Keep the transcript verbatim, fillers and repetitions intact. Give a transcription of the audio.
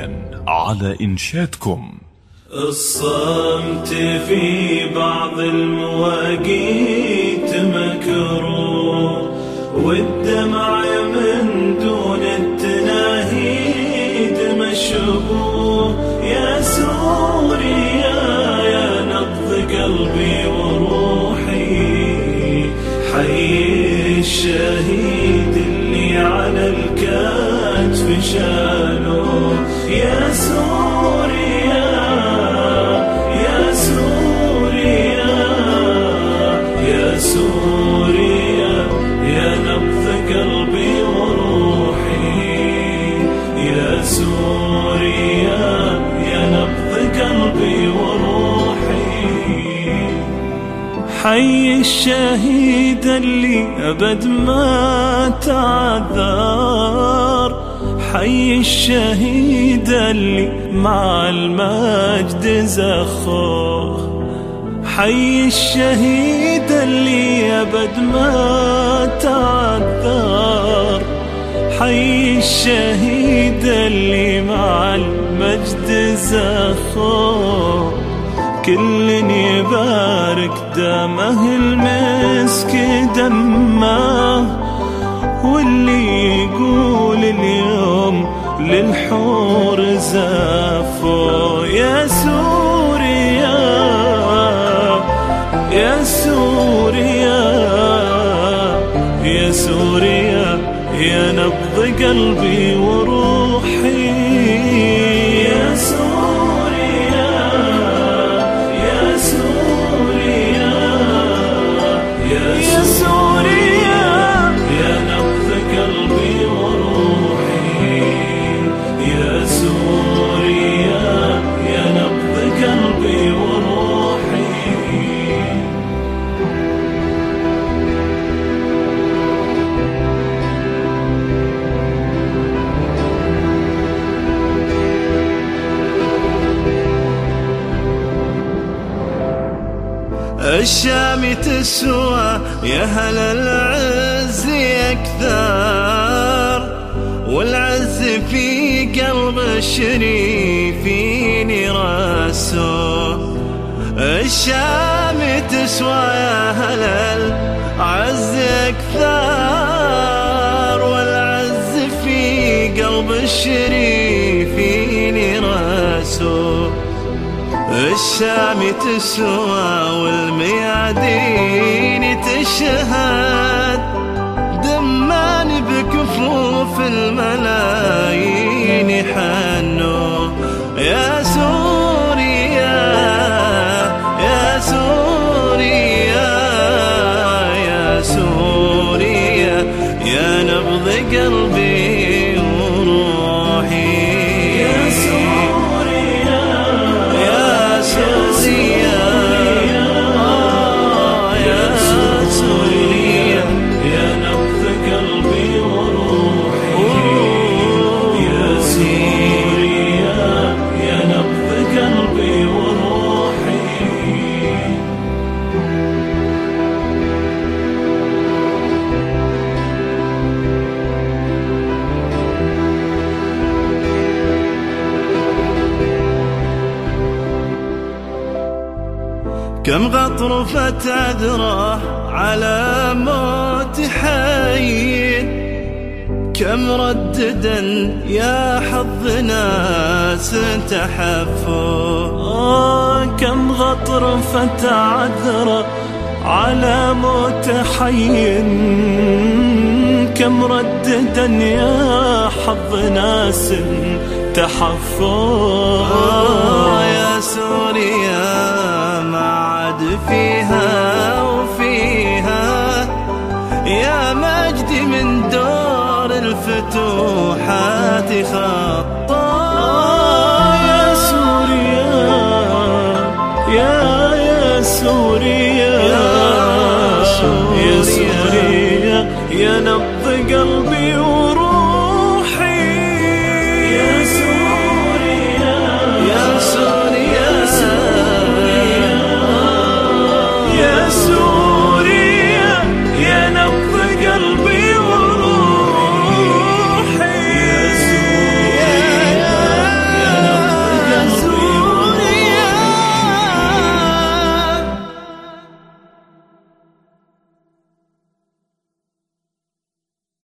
حصريا على إنشادكم. الصمت في بعض المواقيت مكروه، والدمع من دون التناهيد مشبوه. يا سوريا يا نبض قلبي وروحي، حي الشهيد اللي على الكتف شالوه. يا سوريا يا سوريا يا سوريا يا نبض قلبي وروحي. يا سوريا يا نبض قلبي وروحي. حي الشهيد اللي أبد ما تعذر، حي الشهيد اللي مع المجد زخوه. حي الشهيد اللي أبد ما تعذر، حي الشهيد اللي مع المجد زخوه. كل يبارك دمه المسك دمه، واللي يقول اليوم للحور زافوا. يا سوريا يا سوريا يا سوريا يا نبض قلبي وروحي. يا سوريا يا سوريا يا سوريا يا نبض قلبي وروحي. يا سوريا يا نبض قلبي وروحي. الشام تسوى يا هل العز يكثر، والعز في قلب الشريفين راسه. الشام تسوى يا هل العز يكثر، والعز في قلب الشريفين راسه. الشام تسوى والميادين تشهد، دمان بكفوف الملايين حنوا. يا سوريا يا سوريا يا سوريا يا نبض قلبي وروحي. يا سوريا يا سوريا يا سوريا يا نبض قلبي وروحي. يا سوريا يا نبض قلبي وروحي. كم غطرفت عذرة على موت حي، كم رددا يا حظ ناس تحفوا. آه كم غطرفت عذرة على موت حي، كم رددا يا حظ ناس تحفوا. آه يا سوريا فيها وفيها يا مجد من دور الفتوحات خطا. يا سوريا يا يا سوريا يا سوريا يا نبض قلبي